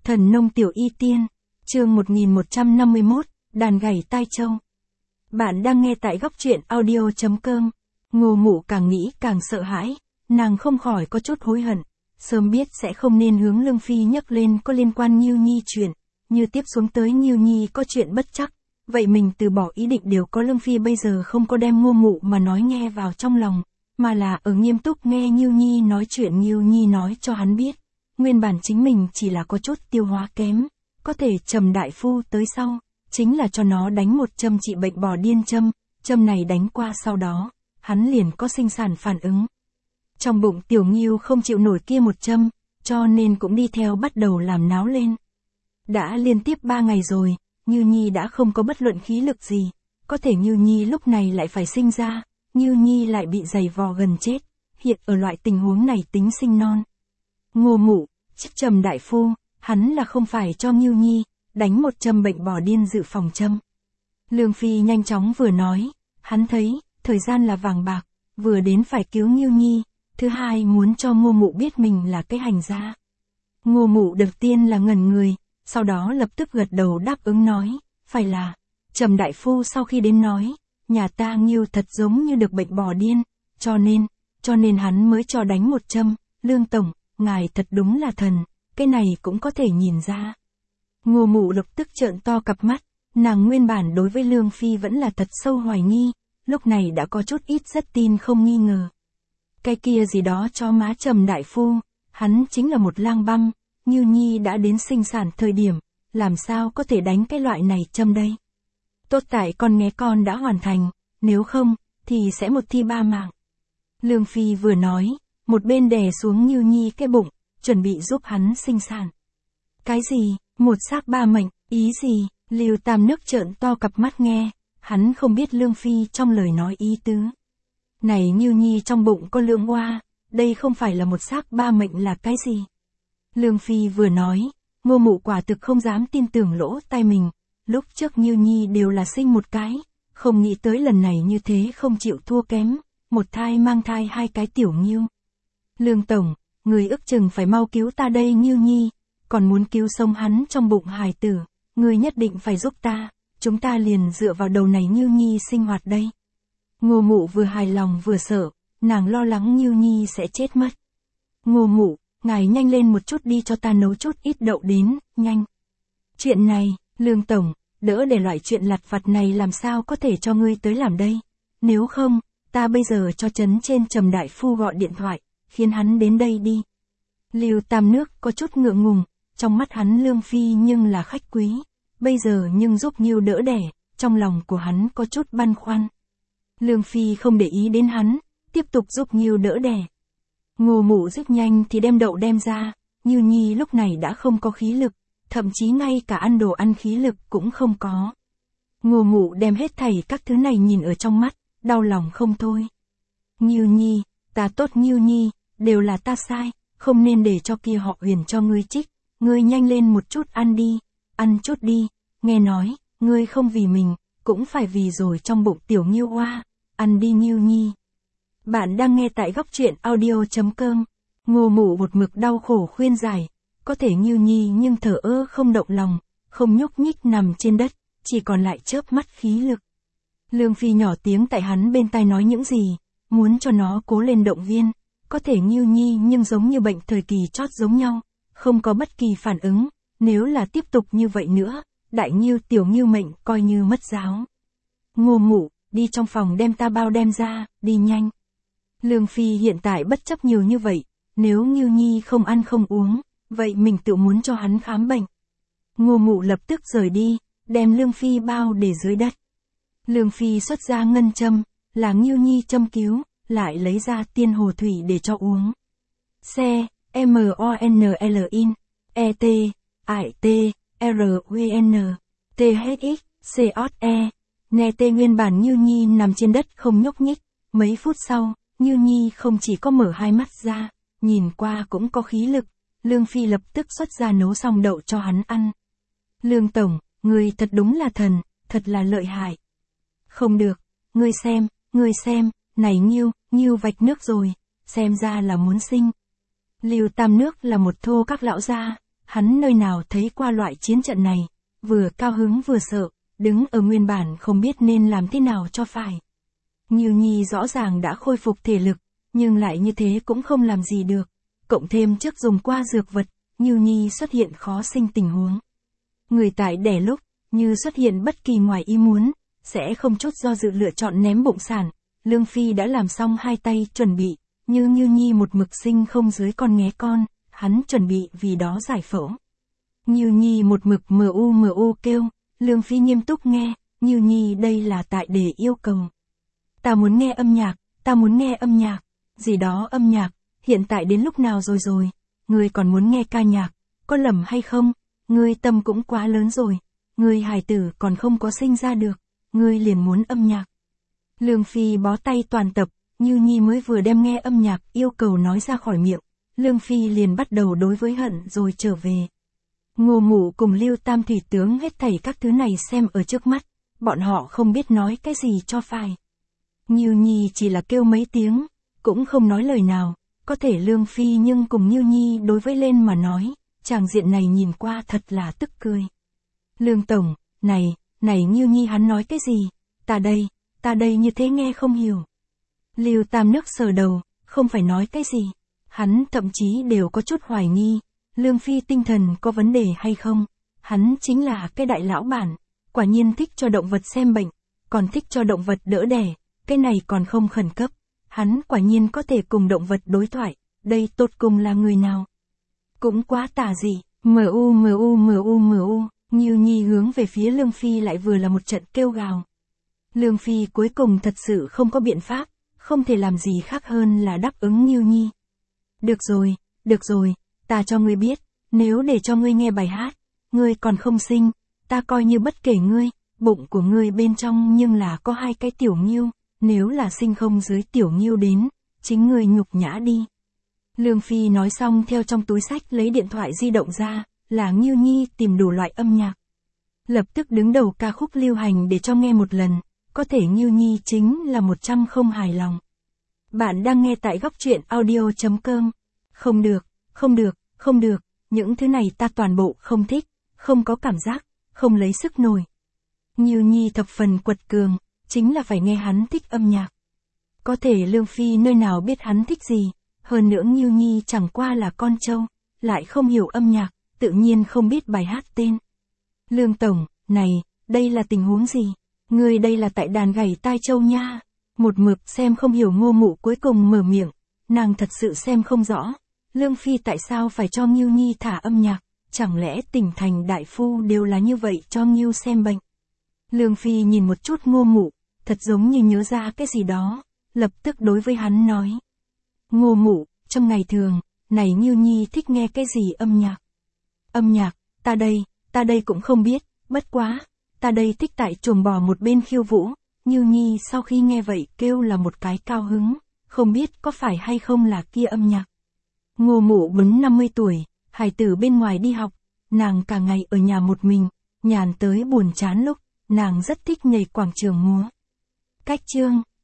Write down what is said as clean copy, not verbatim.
Thần nông tiểu y tiên, chương 1151, đàn gảy tai trâu. Bạn đang nghe tại góc truyện audio.com. Ngô Mụ càng nghĩ càng sợ hãi, nàng không khỏi có chút hối hận, sớm biết sẽ không nên hướng Lương Phi nhắc lên có liên quan Ngưu Nhi chuyện, như tiếp xuống tới Ngưu Nhi có chuyện bất chắc, vậy mình từ bỏ ý định đều có Lương Phi bây giờ không có đem Ngô Mụ mà nói nghe vào trong lòng, mà là ở nghiêm túc nghe Ngưu Nhi nói chuyện. Ngưu Nhi nói cho hắn biết, nguyên bản chính mình chỉ là có chút tiêu hóa kém, có thể Trầm đại phu tới sau, chính là cho nó đánh một châm trị bệnh bò điên châm, châm này đánh qua sau đó, hắn liền có sinh sản phản ứng. Trong bụng tiểu Ngưu không chịu nổi kia một châm, cho nên cũng đi theo bắt đầu làm náo lên. Đã liên tiếp 3 ngày rồi, Ngưu Nhi đã không có bất luận khí lực gì, có thể Ngưu Nhi lúc này lại phải sinh ra, Ngưu Nhi lại bị giày vò gần chết, hiện ở loại tình huống này tính sinh non. Ngô Mụ, Trầm đại phu, hắn là không phải cho Ngưu Nhi đánh một châm bệnh bò điên dự phòng châm. Lương Phi nhanh chóng vừa nói, hắn thấy, thời gian là vàng bạc, vừa đến phải cứu Ngưu Nhi, thứ hai muốn cho Ngô Mụ biết mình là cái hành gia. Ngô Mụ đầu tiên là ngẩn người, sau đó lập tức gật đầu đáp ứng nói, phải là. Trầm đại phu sau khi đến nói, nhà ta Ngưu thật giống như được bệnh bò điên, cho nên hắn mới cho đánh một châm. Lương tổng, ngài thật đúng là thần, cái này cũng có thể nhìn ra. Ngô Mụ lập tức trợn to cặp mắt, nàng nguyên bản đối với Lương Phi vẫn là thật sâu hoài nghi, lúc này đã có chút ít rất tin không nghi ngờ. Cái kia gì đó cho má Trầm đại phu, hắn chính là một lang băm, Ngưu Nhi đã đến sinh sản thời điểm, làm sao có thể đánh cái loại này châm đây. Tốt tại con nghe con đã hoàn thành, nếu không, thì sẽ một thi 3 mạng. Lương Phi vừa nói, một bên đè xuống Ngưu Nhi cái bụng, chuẩn bị giúp hắn sinh sản. Cái gì, một xác 3 mệnh, ý gì? Lưu Tam Nước trợn to cặp mắt nghe, hắn không biết Lương Phi trong lời nói ý tứ. Này Ngưu Nhi trong bụng có lượng oa, đây không phải là một xác 3 mệnh là cái gì? Lương Phi vừa nói, Ngô Mụ quả thực không dám tin tưởng lỗ tai mình, lúc trước Ngưu Nhi đều là sinh một cái, không nghĩ tới lần này như thế không chịu thua kém, một thai mang thai 2 cái tiểu Ngưu. Lương tổng, người ước chừng phải mau cứu ta đây Ngưu Nhi, còn muốn cứu sống hắn trong bụng hài tử, người nhất định phải giúp ta, chúng ta liền dựa vào đầu này Ngưu Nhi sinh hoạt đây. Ngô Mụ vừa hài lòng vừa sợ, nàng lo lắng Ngưu Nhi sẽ chết mất. Ngô Mụ, ngài nhanh lên một chút đi cho ta nấu chút ít đậu đến, nhanh. Chuyện này, Lương tổng, đỡ để loại chuyện lặt vặt này làm sao có thể cho ngươi tới làm đây, nếu không, ta bây giờ cho trấn trên Trầm đại phu gọi điện thoại, khiến hắn đến đây đi. Lưu Tam Nước có chút ngượng ngùng, trong mắt hắn Lương Phi nhưng là khách quý, bây giờ nhưng giúp Ngưu đỡ đẻ, trong lòng của hắn có chút băn khoăn. Lương Phi không để ý đến hắn, tiếp tục giúp Ngưu đỡ đẻ. Ngô Mụ rất nhanh thì đem đậu đem ra, Ngưu Nhi lúc này đã không có khí lực, thậm chí ngay cả ăn đồ ăn khí lực cũng không có. Ngô Mụ đem hết thảy các thứ này nhìn ở trong mắt, đau lòng không thôi. Ngưu Nhi, ta tốt Ngưu Nhi, đều là ta sai, không nên để cho kia họ Huyền cho ngươi trích, ngươi nhanh lên một chút ăn chút đi, nghe nói, ngươi không vì mình, cũng phải vì rồi trong bụng tiểu Ngưu oa, ăn đi Ngưu Nhi. Bạn đang nghe tại góc truyện audio.com, Ngô Mụ một mực đau khổ khuyên giải, có thể Ngưu Nhi nhưng thở ơ không động lòng, không nhúc nhích nằm trên đất, chỉ còn lại chớp mắt khí lực. Lương Phi nhỏ tiếng tại hắn bên tai nói những gì, muốn cho nó cố lên động viên, có thể Ngưu Nhi nhưng giống như bệnh thời kỳ chót giống nhau, không có bất kỳ phản ứng, nếu là tiếp tục như vậy nữa, đại Ngưu tiểu Ngưu mệnh coi như mất giáo. Ngô Mụ, đi trong phòng đem ta bao đem ra, đi nhanh. Lương Phi hiện tại bất chấp nhiều như vậy, nếu Ngưu Nhi không ăn không uống, vậy mình tự muốn cho hắn khám bệnh. Ngô Mụ lập tức rời đi, đem Lương Phi bao để dưới đất. Lương Phi xuất ra ngân châm, là Ngưu Nhi châm cứu, lại lấy ra tiên hồ thủy để cho uống. C, MONLIN, ET, AT, RUN, THX, COE, NT nguyên bản Ngưu Nhi nằm trên đất không nhúc nhích, mấy phút sau, Ngưu Nhi không chỉ có mở 2 mắt ra, nhìn qua cũng có khí lực, Lương Phi lập tức xuất ra nấu xong đậu cho hắn ăn. Lương tổng, người thật đúng là thần, thật là lợi hại. Không được, ngươi xem, này Ngưu vạch nước rồi, xem ra là muốn sinh. Lưu Tam Nước là một thô các lão gia, hắn nơi nào thấy qua loại chiến trận này, vừa cao hứng vừa sợ, đứng ở nguyên bản không biết nên làm thế nào cho phải. Nghiêu Nhi rõ ràng đã khôi phục thể lực, nhưng lại như thế cũng không làm gì được, cộng thêm trước dùng qua dược vật, Nghiêu Nhi xuất hiện khó sinh tình huống. Người tại đẻ lúc, như xuất hiện bất kỳ ngoài ý muốn, sẽ không chút do dự lựa chọn ném bụng sản. Lương Phi đã làm xong hai tay chuẩn bị, như Nghiêu Nhi một mực sinh không dưới con nghé con, hắn chuẩn bị vì đó giải phẫu. Nghiêu Nhi một mực mu kêu, Lương Phi nghiêm túc nghe, Nghiêu Nhi đây là tại để yêu cầu. Ta muốn nghe âm nhạc, ta muốn nghe âm nhạc, gì đó âm nhạc, hiện tại đến lúc nào rồi, ngươi còn muốn nghe ca nhạc, có lầm hay không, ngươi tâm cũng quá lớn rồi, ngươi hài tử còn không có sinh ra được, ngươi liền muốn âm nhạc. Lương Phi bó tay toàn tập, Nghiêu Nhi mới vừa đem nghe âm nhạc yêu cầu nói ra khỏi miệng, Lương Phi liền bắt đầu đối với hận rồi trở về. Ngô Mụ cùng Lưu Tam Thủy tướng hết thảy các thứ này xem ở trước mắt, bọn họ không biết nói cái gì cho phải. Nghiêu Nhi chỉ là kêu mấy tiếng, cũng không nói lời nào, có thể Lương Phi nhưng cùng Nghiêu Nhi đối với lên mà nói, tràng diện này nhìn qua thật là tức cười. Lương Tổng, này Nghiêu Nhi hắn nói cái gì, ta đây như thế nghe không hiểu. Lưu Tam nước sờ đầu, không phải nói cái gì, hắn thậm chí đều có chút hoài nghi, Lương Phi tinh thần có vấn đề hay không, hắn chính là cái đại lão bản, quả nhiên thích cho động vật xem bệnh, còn thích cho động vật đỡ đẻ, cái này còn không khẩn cấp, hắn quả nhiên có thể cùng động vật đối thoại, đây tột cùng là người nào. Cũng quá tà dị, mu, Nghiêu Nhi hướng về phía Lương Phi lại vừa là một trận kêu gào. Lương Phi cuối cùng thật sự không có biện pháp, không thể làm gì khác hơn là đáp ứng Nghiêu Nhi. Được rồi, ta cho ngươi biết, nếu để cho ngươi nghe bài hát, ngươi còn không sinh, ta coi như bất kể ngươi, bụng của ngươi bên trong nhưng là có hai cái tiểu Nghiêu, nếu là sinh không dưới tiểu Nghiêu đến, chính ngươi nhục nhã đi. Lương Phi nói xong theo trong túi xách lấy điện thoại di động ra, là Nghiêu Nhi tìm đủ loại âm nhạc. Lập tức đứng đầu ca khúc lưu hành để cho nghe một lần, có thể Nghiêu Nhi chính là 100 không hài lòng. Bạn đang nghe tại góc truyện audio.com. Không được, những thứ này ta toàn bộ không thích, không có cảm giác, không lấy sức nổi. Nghiêu Nhi thập phần quật cường, chính là phải nghe hắn thích âm nhạc. Có thể Lương Phi nơi nào biết hắn thích gì, hơn nữa Nghiêu Nhi chẳng qua là con trâu, lại không hiểu âm nhạc, tự nhiên không biết bài hát tên. Lương Tổng, này, đây là tình huống gì? Ngươi đây là tại đàn gảy tai trâu nha. Một mực xem không hiểu Ngô Mụ cuối cùng mở miệng, nàng thật sự xem không rõ. Lương Phi tại sao phải cho Nghiêu Nhi thả âm nhạc, chẳng lẽ tỉnh thành đại phu đều là như vậy cho Nghiêu xem bệnh. Lương Phi nhìn một chút Ngô Mụ, thật giống như nhớ ra cái gì đó, lập tức đối với hắn nói. Ngô Mụ, trong ngày thường, này Nghiêu Nhi thích nghe cái gì âm nhạc? Âm nhạc, ta đây cũng không biết, bất quá, ta đây thích tại chuồng bò một bên khiêu vũ. Nghiêu Nhi sau khi nghe vậy kêu là một cái cao hứng, không biết có phải hay không là kia âm nhạc. Ngô Mụ bấn 50 tuổi, hài tử bên ngoài đi học, nàng cả ngày ở nhà một mình, nhàn tới buồn chán lúc, nàng rất thích nhảy quảng trường múa. Cách chương